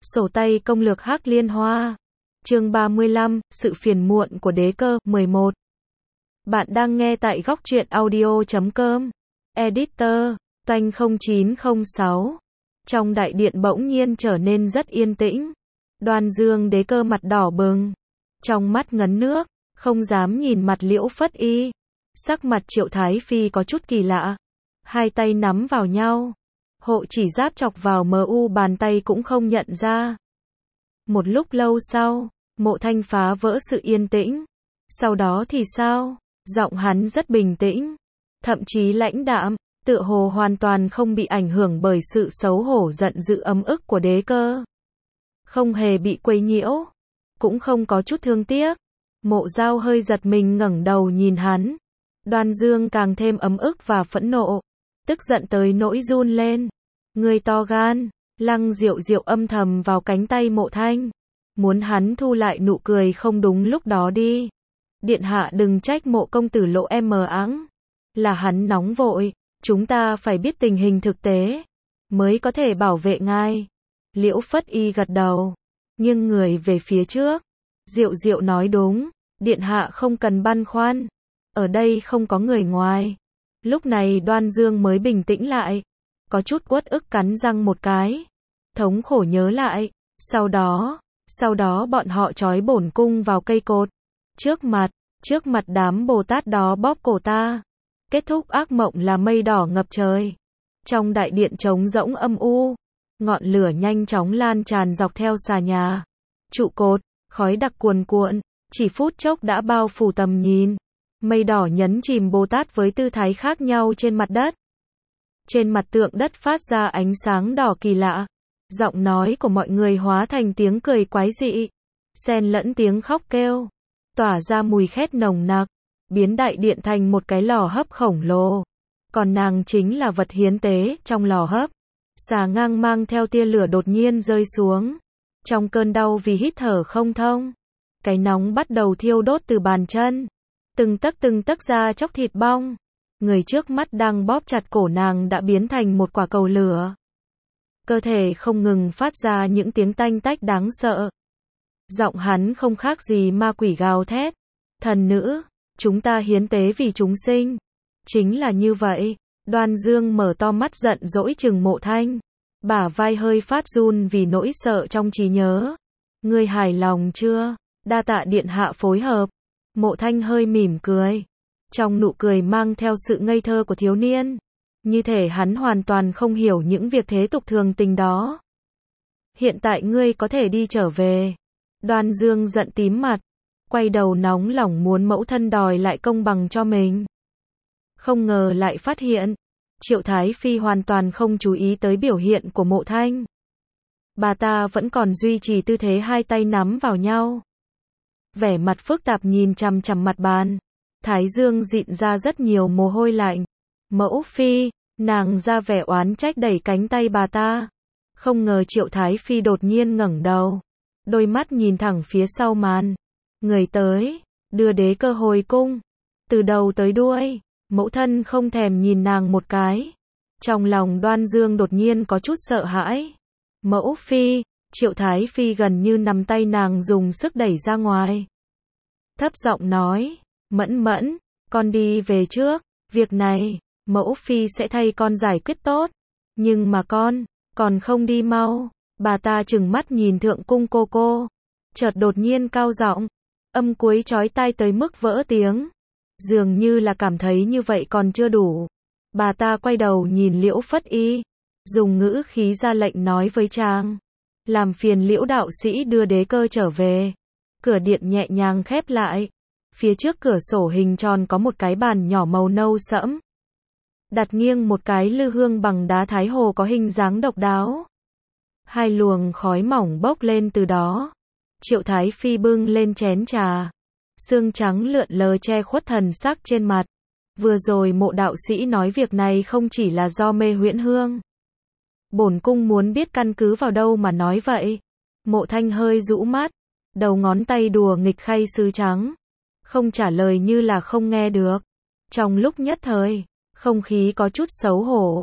Sổ tay công lược Hắc Liên Hoa. Chương 35, sự phiền muộn của đế cơ, 11. Bạn đang nghe tại góc truyện audio.com. Editor, Toanh 0906. Trong đại điện bỗng nhiên trở nên rất yên tĩnh. Đoan Dương đế cơ mặt đỏ bừng, trong mắt ngấn nước, không dám nhìn mặt Liễu Phất Y. Sắc mặt Triệu Thái Phi có chút kỳ lạ. Hai tay nắm vào nhau. Hộ chỉ giáp chọc vào MU bàn tay cũng không nhận ra. Một lúc lâu sau, Mộ Thanh phá vỡ sự yên tĩnh. Sau đó thì sao? Giọng hắn rất bình tĩnh, thậm chí lãnh đạm, tựa hồ hoàn toàn không bị ảnh hưởng bởi sự xấu hổ giận dữ ấm ức của đế cơ. Không hề bị quấy nhiễu, cũng không có chút thương tiếc. Mộ Giao hơi giật mình ngẩng đầu nhìn hắn. Đoan Dương càng thêm ấm ức và phẫn nộ, tức giận tới nỗi run lên. Người to gan. Lăng Diệu Diệu âm thầm vào cánh tay Mộ Thanh, muốn hắn thu lại nụ cười không đúng lúc đó đi. Điện hạ đừng trách Mộ công tử lộ em mờ áng, là hắn nóng vội, chúng ta phải biết tình hình thực tế, mới có thể bảo vệ ngài. Liễu Phất Y gật đầu, nghiêng người về phía trước. Diệu Diệu nói đúng, điện hạ không cần băn khoăn, ở đây không có người ngoài. Lúc này Đoan Dương mới bình tĩnh lại, có chút uất ức cắn răng một cái, thống khổ nhớ lại. Sau đó bọn họ trói bổn cung vào cây cột, trước mặt đám Bồ Tát đó bóp cổ ta. Kết thúc ác mộng là mây đỏ ngập trời. Trong đại điện trống rỗng âm u, ngọn lửa nhanh chóng lan tràn dọc theo xà nhà, trụ cột, khói đặc cuồn cuộn, chỉ phút chốc đã bao phủ tầm nhìn. Mây đỏ nhấn chìm Bồ Tát với tư thái khác nhau trên mặt đất. Trên mặt tượng đất phát ra ánh sáng đỏ kỳ lạ. Giọng nói của mọi người hóa thành tiếng cười quái dị, xen lẫn tiếng khóc kêu, tỏa ra mùi khét nồng nặc, biến đại điện thành một cái lò hấp khổng lồ. Còn nàng chính là vật hiến tế trong lò hấp. Xà ngang mang theo tia lửa đột nhiên rơi xuống. Trong cơn đau vì hít thở không thông, cái nóng bắt đầu thiêu đốt từ bàn chân, từng tấc da chóc thịt bong. Người trước mắt đang bóp chặt cổ nàng đã biến thành một quả cầu lửa. Cơ thể không ngừng phát ra những tiếng tanh tách đáng sợ. Giọng hắn không khác gì ma quỷ gào thét. Thần nữ, chúng ta hiến tế vì chúng sinh. Chính là như vậy. Đoan Dương mở to mắt giận dỗi trừng Mộ Thanh. Bả vai hơi phát run vì nỗi sợ trong trí nhớ. Ngươi hài lòng chưa? Đa tạ điện hạ phối hợp. Mộ Thanh hơi mỉm cười. Trong nụ cười mang theo sự ngây thơ của thiếu niên. Như thể hắn hoàn toàn không hiểu những việc thế tục thường tình đó. Hiện tại ngươi có thể đi trở về. Đoan Dương giận tím mặt, quay đầu nóng lòng muốn mẫu thân đòi lại công bằng cho mình. Không ngờ lại phát hiện, Triệu Thái Phi hoàn toàn không chú ý tới biểu hiện của Mộ Thanh. Bà ta vẫn còn duy trì tư thế hai tay nắm vào nhau. Vẻ mặt phức tạp nhìn chằm chằm mặt bàn. Thái dương dịn ra rất nhiều mồ hôi lạnh. Mẫu phi, nàng ra vẻ oán trách đẩy cánh tay bà ta. Không ngờ Triệu Thái Phi đột nhiên ngẩng đầu, đôi mắt nhìn thẳng phía sau màn. Người tới, đưa đế cơ hồi cung. Từ đầu tới đuôi, mẫu thân không thèm nhìn nàng một cái. Trong lòng Đoan Dương đột nhiên có chút sợ hãi. Mẫu phi, Triệu Thái Phi gần như nắm tay nàng dùng sức đẩy ra ngoài. Thấp giọng nói, Mẫn Mẫn, con đi về trước, việc này, mẫu phi sẽ thay con giải quyết tốt. Nhưng mà còn không đi mau. Bà ta trừng mắt nhìn thượng cung cô, chợt đột nhiên cao giọng, âm cuối chói tai tới mức vỡ tiếng. Dường như là cảm thấy như vậy còn chưa đủ. Bà ta quay đầu nhìn Liễu Phất Y, dùng ngữ khí ra lệnh nói với chàng, làm phiền Liễu đạo sĩ đưa đế cơ trở về. Cửa điện nhẹ nhàng khép lại. Phía trước cửa sổ hình tròn có một cái bàn nhỏ màu nâu sẫm, đặt nghiêng một cái lư hương bằng đá Thái Hồ có hình dáng độc đáo. Hai luồng khói mỏng bốc lên từ đó. Triệu Thái Phi bưng lên chén trà, sương trắng lượn lờ che khuất thần sắc trên mặt. Vừa rồi Mộ đạo sĩ nói việc này không chỉ là do mê huyễn hương. Bổn cung muốn biết căn cứ vào đâu mà nói vậy. Mộ Thanh hơi rũ mắt, đầu ngón tay đùa nghịch khay sứ trắng, không trả lời như là không nghe được. Trong lúc nhất thời, không khí có chút xấu hổ.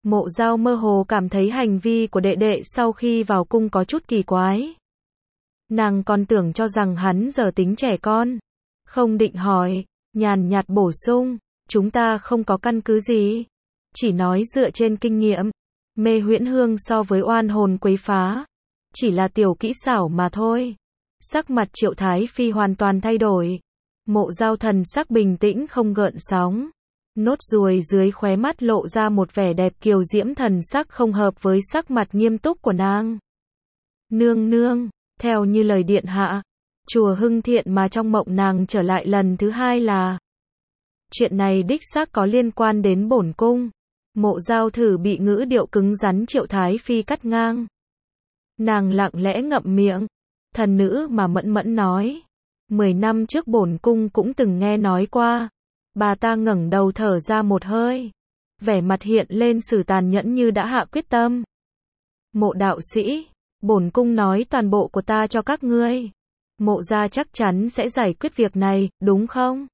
Mộ Dao mơ hồ cảm thấy hành vi của đệ đệ sau khi vào cung có chút kỳ quái. Nàng còn tưởng cho rằng hắn giờ tính trẻ con. Không định hỏi, nhàn nhạt bổ sung, chúng ta không có căn cứ gì. Chỉ nói dựa trên kinh nghiệm. Mê huyễn hương so với oan hồn quấy phá. Chỉ là tiểu kỹ xảo mà thôi. Sắc mặt Triệu Thái Phi hoàn toàn thay đổi. Mộ Dao thần sắc bình tĩnh không gợn sóng. Nốt ruồi dưới khóe mắt lộ ra một vẻ đẹp kiều diễm, thần sắc không hợp với sắc mặt nghiêm túc của nàng. Nương nương, theo như lời điện hạ, chùa Hưng Thiện mà trong mộng nàng trở lại lần thứ hai là. Chuyện này đích xác có liên quan đến bổn cung. Mộ Dao thử bị ngữ điệu cứng rắn Triệu Thái Phi cắt ngang. Nàng lặng lẽ ngậm miệng. Thần nữ mà mẫn mẫn nói. 10 năm trước bổn cung cũng từng nghe nói qua. Bà ta ngẩng đầu thở ra một hơi. Vẻ mặt hiện lên sự tàn nhẫn như đã hạ quyết tâm. Mộ đạo sĩ, bổn cung nói toàn bộ của ta cho các ngươi. Mộ gia chắc chắn sẽ giải quyết việc này, đúng không?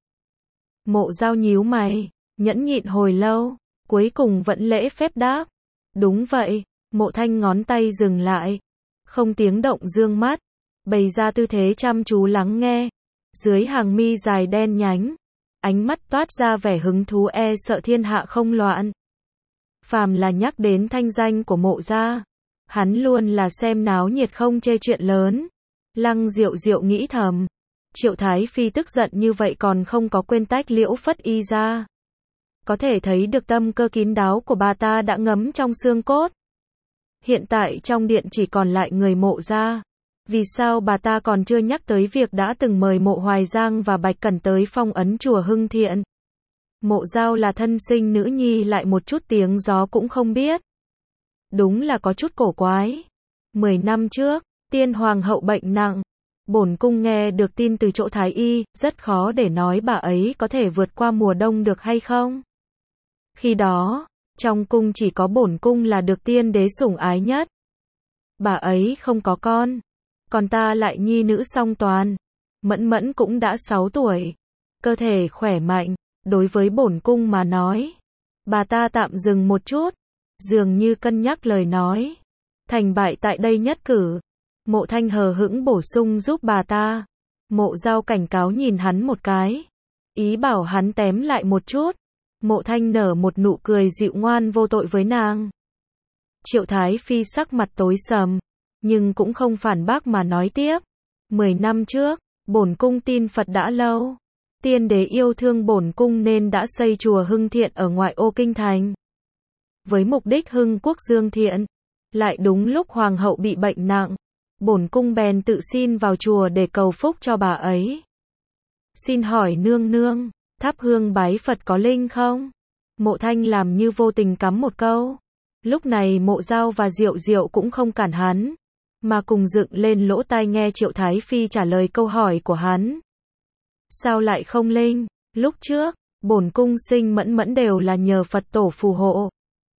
Mộ Dao nhíu mày, nhẫn nhịn hồi lâu, cuối cùng vẫn lễ phép đáp. Đúng vậy. Mộ Thanh ngón tay dừng lại. Không tiếng động dương mắt. Bày ra tư thế chăm chú lắng nghe. Dưới hàng mi dài đen nhánh. Ánh mắt toát ra vẻ hứng thú, e sợ thiên hạ không loạn. Phàm là nhắc đến thanh danh của Mộ gia, hắn luôn là xem náo nhiệt không chê chuyện lớn. Lăng Diệu Diệu nghĩ thầm. Triệu Thái Phi tức giận như vậy còn không có quên tách Liễu Phất Y ra. Có thể thấy được tâm cơ kín đáo của bà ta đã ngấm trong xương cốt. Hiện tại trong điện chỉ còn lại người Mộ gia. Vì sao bà ta còn chưa nhắc tới việc đã từng mời Mộ Hoài Giang và Bạch Cẩn tới phong ấn chùa Hưng Thiện? Mộ Dao là thân sinh nữ nhi lại một chút tiếng gió cũng không biết. Đúng là có chút cổ quái. 10 năm trước, Tiên Hoàng hậu bệnh nặng. Bổn cung nghe được tin từ chỗ Thái y, rất khó để nói bà ấy có thể vượt qua mùa đông được hay không. Khi đó, trong cung chỉ có bổn cung là được tiên đế sủng ái nhất. Bà ấy không có con. Còn ta lại nhi nữ song toàn. Mẫn mẫn cũng đã 6 tuổi. Cơ thể khỏe mạnh. Đối với bổn cung mà nói. Bà ta tạm dừng một chút. Dường như cân nhắc lời nói. Thành bại tại đây nhất cử. Mộ Thanh hờ hững bổ sung giúp bà ta. Mộ Dao cảnh cáo nhìn hắn một cái. Ý bảo hắn tém lại một chút. Mộ Thanh nở một nụ cười dịu ngoan vô tội với nàng. Triệu Thái Phi sắc mặt tối sầm. Nhưng cũng không phản bác mà nói tiếp. 10 năm trước, bổn cung tin Phật đã lâu. Tiên đế yêu thương bổn cung nên đã xây chùa Hưng Thiện ở ngoại ô kinh thành. Với mục đích hưng quốc dương thiện. Lại đúng lúc hoàng hậu bị bệnh nặng. Bổn cung bèn tự xin vào chùa để cầu phúc cho bà ấy. Xin hỏi nương nương, thắp hương bái Phật có linh không? Mộ Thanh làm như vô tình cắm một câu. Lúc này Mộ Dao và Diệu Diệu cũng không cản hắn, mà cùng dựng lên lỗ tai nghe Triệu Thái Phi trả lời câu hỏi của hắn. Sao lại không linh? Lúc trước, bổn cung sinh mẫn mẫn đều là nhờ Phật tổ phù hộ.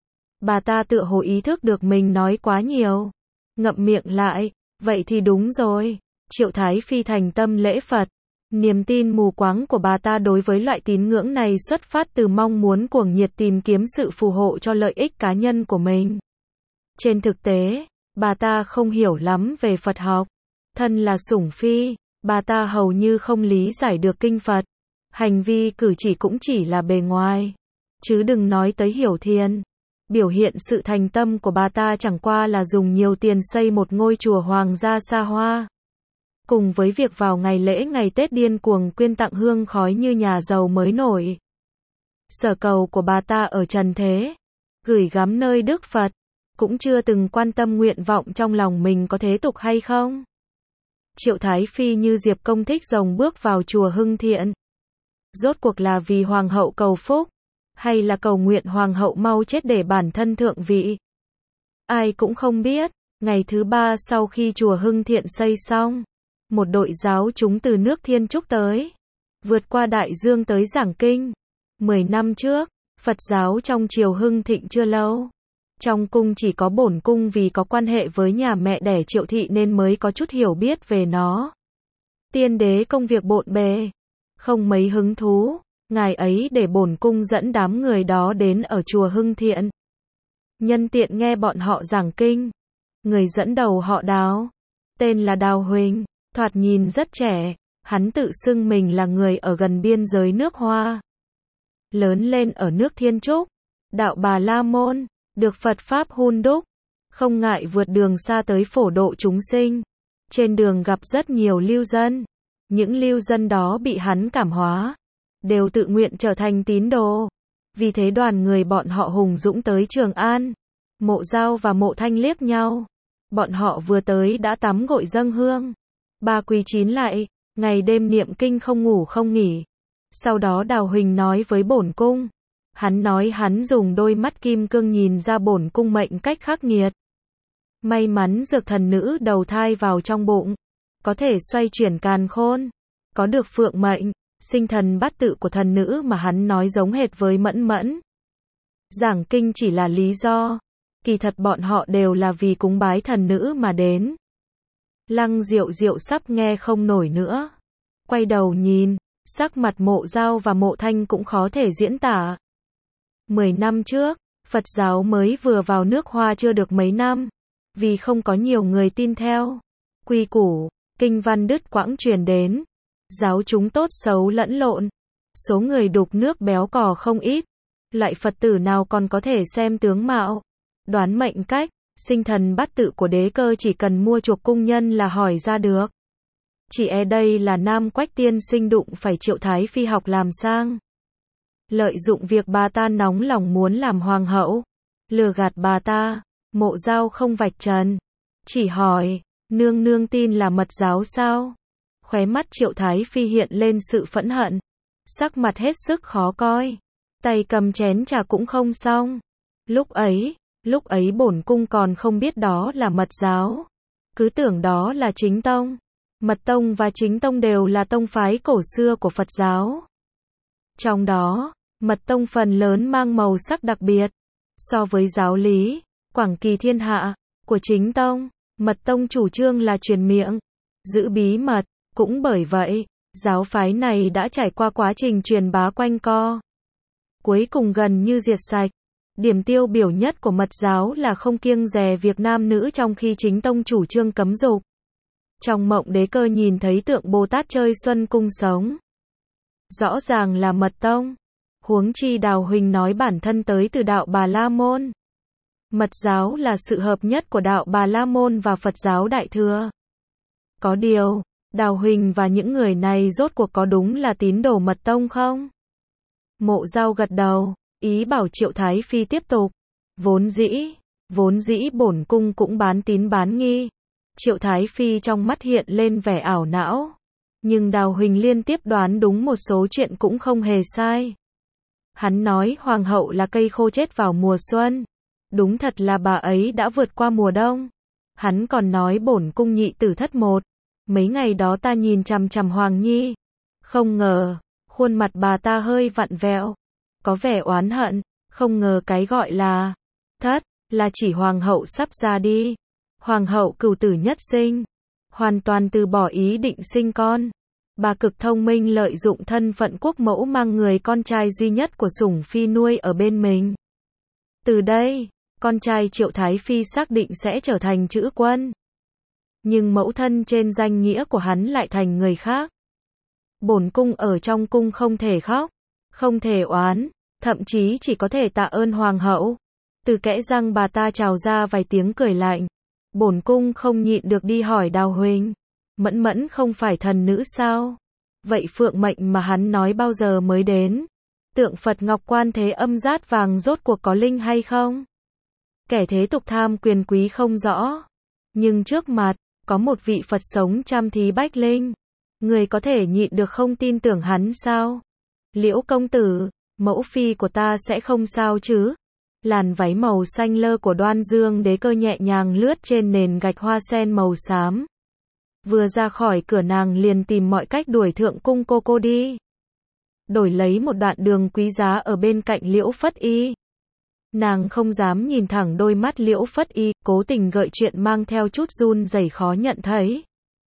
Bà ta tựa hồ ý thức được mình nói quá nhiều. Ngậm miệng lại, vậy thì đúng rồi. Triệu Thái Phi thành tâm lễ Phật. Niềm tin mù quáng của bà ta đối với loại tín ngưỡng này xuất phát từ mong muốn cuồng nhiệt tìm kiếm sự phù hộ cho lợi ích cá nhân của mình. Trên thực tế, bà ta không hiểu lắm về Phật học. Thân là sủng phi, bà ta hầu như không lý giải được kinh Phật. Hành vi cử chỉ cũng chỉ là bề ngoài. Chứ đừng nói tới hiểu thiền. Biểu hiện sự thành tâm của bà ta chẳng qua là dùng nhiều tiền xây một ngôi chùa hoàng gia xa hoa. Cùng với việc vào ngày lễ ngày Tết điên cuồng quyên tặng hương khói như nhà giàu mới nổi. Sở cầu của bà ta ở trần thế, gửi gắm nơi Đức Phật, cũng chưa từng quan tâm nguyện vọng trong lòng mình có thế tục hay không. Triệu Thái Phi như Diệp Công thích rồng bước vào chùa Hưng Thiện. Rốt cuộc là vì hoàng hậu cầu phúc, hay là cầu nguyện hoàng hậu mau chết để bản thân thượng vị? Ai cũng không biết. Ngày thứ 3 sau khi chùa Hưng Thiện xây xong, một đội giáo chúng từ nước Thiên Trúc tới, vượt qua đại dương tới giảng kinh. 10 năm trước, Phật giáo trong triều hưng thịnh chưa lâu. Trong cung chỉ có bổn cung vì có quan hệ với nhà mẹ đẻ Triệu thị nên mới có chút hiểu biết về nó. Tiên đế công việc bộn bề, không mấy hứng thú, ngài ấy để bổn cung dẫn đám người đó đến ở chùa Hưng Thiện. nhân tiện nghe bọn họ giảng kinh. Người dẫn đầu họ Đào, tên là Đào Huỳnh, thoạt nhìn rất trẻ, hắn tự xưng mình là người ở gần biên giới nước Hoa. Lớn lên ở nước Thiên Trúc, đạo Bà La Môn, được Phật Pháp hun đúc, không ngại vượt đường xa tới phổ độ chúng sinh. Trên đường gặp rất nhiều lưu dân, những lưu dân đó bị hắn cảm hóa, đều tự nguyện trở thành tín đồ. Vì thế đoàn người bọn họ hùng dũng tới Trường An. Mộ Dao và Mộ Thanh liếc nhau. Bọn họ vừa tới đã tắm gội dâng hương. Ba quỳ chín lại, ngày đêm niệm kinh không ngủ không nghỉ. Sau đó Đào Huỳnh nói với bổn cung. Hắn nói hắn dùng đôi mắt kim cương nhìn ra bổn cung mệnh cách khắc nghiệt. May mắn dược thần nữ đầu thai vào trong bụng, có thể xoay chuyển càn khôn, có được phượng mệnh, sinh thần bát tự của thần nữ mà hắn nói giống hệt với Mẫn Mẫn. Giảng kinh chỉ là lý do, kỳ thật bọn họ đều là vì cúng bái thần nữ mà đến. Lăng Diệu Diệu sắp nghe không nổi nữa, quay đầu nhìn, sắc mặt Mộ Dao và Mộ Thanh cũng khó thể diễn tả. 10 năm trước, Phật giáo mới vừa vào nước Hoa chưa được mấy năm, vì không có nhiều người tin theo, quy củ, kinh văn đứt quãng truyền đến, giáo chúng tốt xấu lẫn lộn, số người đục nước béo cò không ít, loại Phật tử nào còn có thể xem tướng mạo, đoán mệnh cách, sinh thần bát tự của đế cơ chỉ cần mua chuộc cung nhân là hỏi ra được. Chỉ e đây là Nam Quách tiên sinh đụng phải Triệu Thái Phi học làm sang. Lợi dụng việc bà ta nóng lòng muốn làm hoàng hậu, lừa gạt bà ta. Mộ Dao không vạch trần, chỉ hỏi, nương nương tin là mật giáo sao? Khóe mắt Triệu Thái Phi hiện lên sự phẫn hận, sắc mặt hết sức khó coi, tay cầm chén trà cũng không xong. Lúc ấy bổn cung còn không biết đó là mật giáo, cứ tưởng đó là chính tông. Mật tông và chính tông đều là tông phái cổ xưa của Phật giáo. Trong đó, mật tông phần lớn mang màu sắc đặc biệt, so với giáo lý quảng kỳ thiên hạ của chính tông, mật tông chủ trương là truyền miệng, giữ bí mật, cũng bởi vậy, giáo phái này đã trải qua quá trình truyền bá quanh co. Cuối cùng gần như diệt sạch. Điểm tiêu biểu nhất của mật giáo là không kiêng dè việc nam nữ trong khi chính tông chủ trương cấm dục. Trong mộng đế cơ nhìn thấy tượng Bồ Tát chơi xuân cung sống. Rõ ràng là mật tông. Huống chi Đào Huỳnh nói bản thân tới từ đạo Bà La Môn. Mật giáo là sự hợp nhất của đạo Bà La Môn và Phật giáo Đại Thừa. Có điều, Đào Huỳnh và những người này rốt cuộc có đúng là tín đồ mật tông không? Mộ Dao gật đầu, ý bảo Triệu Thái Phi tiếp tục. Vốn dĩ bổn cung cũng bán tín bán nghi. Triệu Thái Phi trong mắt hiện lên vẻ ảo não. Nhưng Đào Huỳnh liên tiếp đoán đúng một số chuyện cũng không hề sai. Hắn nói hoàng hậu là cây khô chết vào mùa xuân. Đúng thật là bà ấy đã vượt qua mùa đông. Hắn còn nói bổn cung nhị tử thất một. Mấy ngày đó ta nhìn chằm chằm Hoàng Nhi. Không ngờ, khuôn mặt bà ta hơi vặn vẹo. Có vẻ oán hận, không ngờ cái gọi là thất, là chỉ hoàng hậu sắp ra đi. Hoàng hậu cửu tử nhất sinh. Hoàn toàn từ bỏ ý định sinh con. Bà cực thông minh lợi dụng thân phận quốc mẫu mang người con trai duy nhất của Sủng Phi nuôi ở bên mình. Từ đây, con trai Triệu Thái Phi xác định sẽ trở thành chữ quân. Nhưng mẫu thân trên danh nghĩa của hắn lại thành người khác. Bổn cung ở trong cung không thể khóc, không thể oán, thậm chí chỉ có thể tạ ơn hoàng hậu. Từ kẽ răng bà ta trào ra vài tiếng cười lạnh. Bổn cung không nhịn được đi hỏi Đào Huỳnh. Mẫn Mẫn không phải thần nữ sao? Vậy phượng mệnh mà hắn nói bao giờ mới đến? Tượng Phật Ngọc Quan Thế Âm Dát Vàng rốt cuộc có linh hay không? Kẻ thế tục tham quyền quý không rõ. Nhưng trước mặt, có một vị Phật sống trăm thí bách linh. Người có thể nhịn được không tin tưởng hắn sao? Liễu công tử, mẫu phi của ta sẽ không sao chứ? Làn váy màu xanh lơ của Đoan Dương đế cơ nhẹ nhàng lướt trên nền gạch hoa sen màu xám. Vừa ra khỏi cửa nàng liền tìm mọi cách đuổi thượng cung cô đi. Đổi lấy một đoạn đường quý giá ở bên cạnh Liễu Phất Y. Nàng không dám nhìn thẳng đôi mắt Liễu Phất Y, cố tình gợi chuyện mang theo chút run rẩy khó nhận thấy.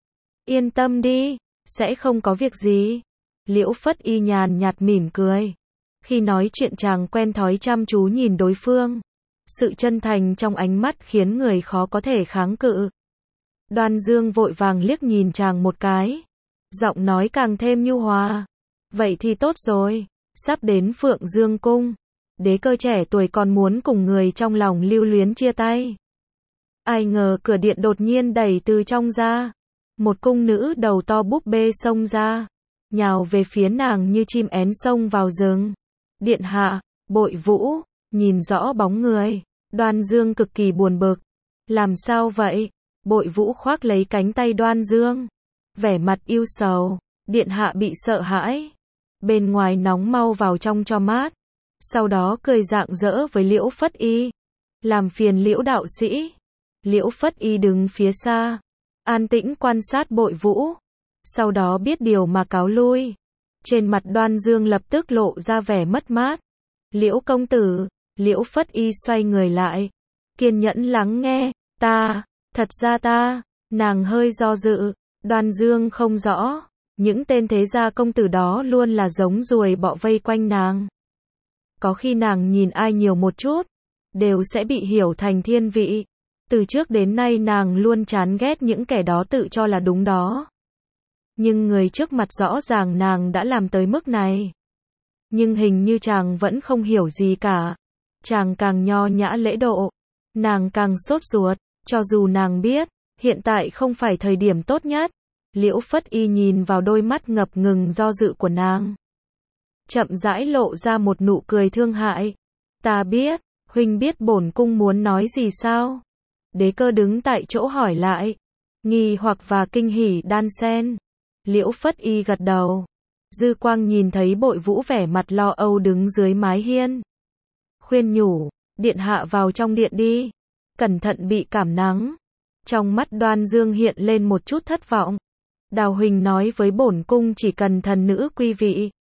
Yên tâm đi, sẽ không có việc gì. Liễu Phất Y nhàn nhạt mỉm cười. Khi nói chuyện chàng quen thói chăm chú nhìn đối phương. Sự chân thành trong ánh mắt khiến người khó có thể kháng cự. Đoan Dương vội vàng liếc nhìn chàng một cái. Giọng nói càng thêm nhu hòa. Vậy thì tốt rồi. Sắp đến Phượng Dương Cung. Đế Cơ trẻ tuổi còn muốn cùng người trong lòng lưu luyến chia tay. Ai ngờ cửa điện đột nhiên đẩy từ trong ra. Một cung nữ đầu to búp bê xông ra. Nhào về phía nàng như chim én xông vào rừng. Điện hạ, Bội Vũ, nhìn rõ bóng người. Đoan Dương cực kỳ buồn bực. Làm sao vậy? Bội Vũ khoác lấy cánh tay Đoan Dương. Vẻ mặt ưu sầu. Điện hạ bị sợ hãi. Bên ngoài nóng, mau vào trong cho mát. Sau đó cười rạng rỡ với Liễu Phất Y. Làm phiền Liễu đạo sĩ. Liễu Phất Y đứng phía xa, an tĩnh quan sát Bội Vũ. Sau đó biết điều mà cáo lui. Trên mặt Đoan Dương lập tức lộ ra vẻ mất mát. Liễu công tử. Liễu Phất Y xoay người lại, kiên nhẫn lắng nghe. Thật ra nàng hơi do dự. Đoan Dương không rõ, những tên thế gia công tử đó luôn là giống ruồi bọ vây quanh nàng. Có khi nàng nhìn ai nhiều một chút, đều sẽ bị hiểu thành thiên vị. Từ trước đến nay nàng luôn chán ghét những kẻ đó tự cho là đúng đó. Nhưng người trước mặt rõ ràng nàng đã làm tới mức này. Nhưng hình như chàng vẫn không hiểu gì cả. Chàng càng nho nhã lễ độ, nàng càng sốt ruột, cho dù nàng biết, hiện tại không phải thời điểm tốt nhất. Liễu Phất Y nhìn vào đôi mắt ngập ngừng do dự của nàng. Chậm rãi lộ ra một nụ cười thương hại. Ta biết, huynh biết bổn cung muốn nói gì sao? Đế Cơ đứng tại chỗ hỏi lại. Nghi hoặc và kinh hỉ đan xen. Liễu Phất Y gật đầu. Dư quang nhìn thấy Bội Vũ vẻ mặt lo âu đứng dưới mái hiên. Khuyên nhủ, điện hạ vào trong điện đi. Cẩn thận bị cảm nắng. Trong mắt Đoan Dương hiện lên một chút thất vọng. Đào Huỳnh nói với bổn cung chỉ cần thần nữ quy vị,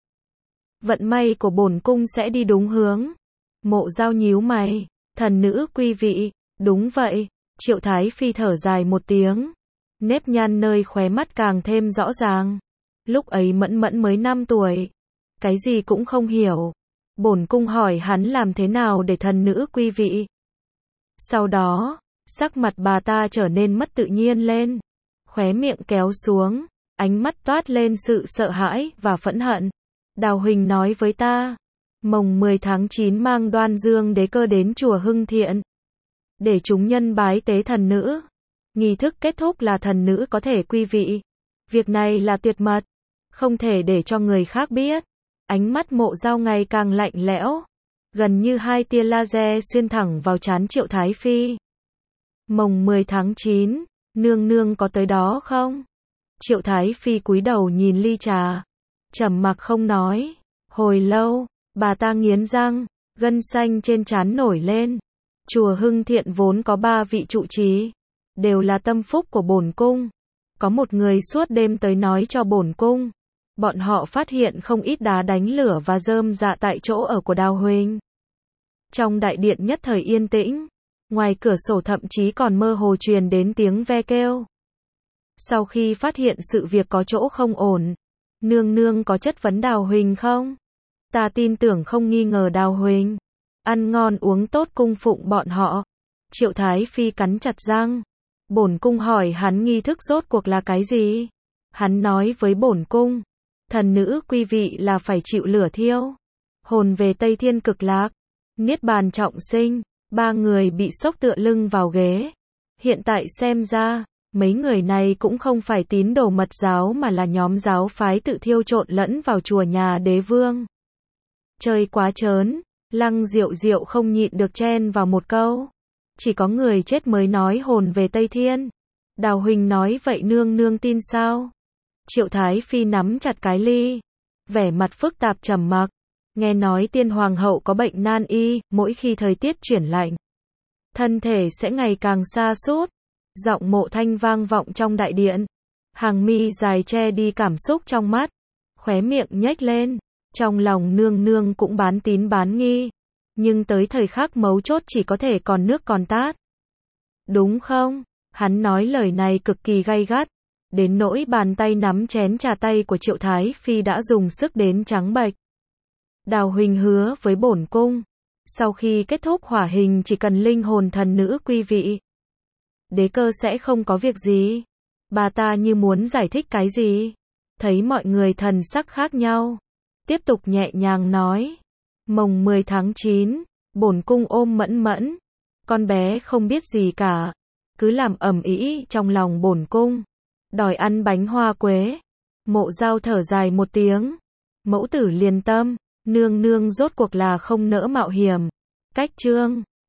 vận may của bổn cung sẽ đi đúng hướng. Mộ Giao nhíu mày. Thần nữ quy vị, đúng vậy. Triệu Thái Phi thở dài một tiếng. Nếp nhăn nơi khóe mắt càng thêm rõ ràng. Lúc ấy Mẫn Mẫn mới 5 tuổi. Cái gì cũng không hiểu. Bổn cung hỏi hắn làm thế nào để thần nữ quy vị. Sau đó, sắc mặt bà ta trở nên mất tự nhiên lên. Khóe miệng kéo xuống, ánh mắt toát lên sự sợ hãi và phẫn hận. Đào Huỳnh nói với ta, mồng 10 tháng 9 mang Đoan Dương Đế Cơ đến chùa Hưng Thiện, để chúng nhân bái tế thần nữ. Nghi thức kết thúc là thần nữ có thể quy vị. Việc này là tuyệt mật, không thể để cho người khác biết. Ánh mắt Mộ Giao ngày càng lạnh lẽo, gần như 2 tia laser xuyên thẳng vào trán Triệu Thái Phi. Mồng 10 tháng 9, nương nương có tới đó không? Triệu Thái Phi cúi đầu nhìn ly trà, trầm mặc không nói. Hồi lâu, bà ta nghiến răng, gân xanh trên trán nổi lên. Chùa Hưng Thiện vốn có 3 vị trụ trì, đều là tâm phúc của bổn cung. Có một người suốt đêm tới nói cho bổn cung, bọn họ phát hiện không ít đá đánh lửa và rơm rạ tại chỗ ở của Đào Huỳnh. Trong đại điện nhất thời yên tĩnh, ngoài cửa sổ thậm chí còn mơ hồ truyền đến tiếng ve kêu. Sau khi phát hiện sự việc có chỗ không ổn, nương nương có chất vấn Đào Huỳnh không? Ta tin tưởng không nghi ngờ Đào Huỳnh ăn ngon uống tốt cung phụng bọn họ. Triệu Thái Phi cắn chặt răng. Bổn cung hỏi hắn nghi thức rốt cuộc là cái gì? Hắn nói với bổn cung, thần nữ quy vị là phải chịu lửa thiêu, hồn về Tây Thiên Cực Lạc, niết bàn trọng sinh. 3 người bị sốc tựa lưng vào ghế. Hiện tại xem ra, mấy người này cũng không phải tín đồ mật giáo mà là nhóm giáo phái tự thiêu trộn lẫn vào chùa nhà đế vương. Chơi quá trớn. Lăng Diệu Diệu không nhịn được chen vào một câu. Chỉ có người chết mới nói hồn về Tây Thiên. Đào Huỳnh nói vậy nương nương tin sao? Triệu Thái Phi nắm chặt cái ly, vẻ mặt phức tạp trầm mặc. Nghe nói tiên hoàng hậu có bệnh nan y, mỗi khi thời tiết chuyển lạnh, thân thể sẽ ngày càng sa sút. Giọng Mộ Thanh vang vọng trong đại điện. Hàng mi dài che đi cảm xúc trong mắt, khóe miệng nhếch lên. Trong lòng nương nương cũng bán tín bán nghi, nhưng tới thời khắc mấu chốt chỉ có thể còn nước còn tát. Đúng không? Hắn nói lời này cực kỳ gay gắt, đến nỗi bàn tay nắm chén trà tay của Triệu Thái Phi đã dùng sức đến trắng bệch. Đào Huỳnh hứa với bổn cung, Sau khi kết thúc hỏa hình chỉ cần linh hồn thần nữ quy vị. Đế Cơ sẽ không có việc gì. Bà ta như muốn giải thích cái gì. Thấy mọi người thần sắc khác nhau. Tiếp tục nhẹ nhàng nói. Mồng 10 tháng 9, bổn cung ôm Mẫn Mẫn. Con bé không biết gì cả. Cứ làm ầm ĩ trong lòng bổn cung. Đòi ăn bánh hoa quế. Mộ Dao thở dài một tiếng. Mẫu tử liền tâm. Nương nương rốt cuộc là không nỡ mạo hiểm. Cách chương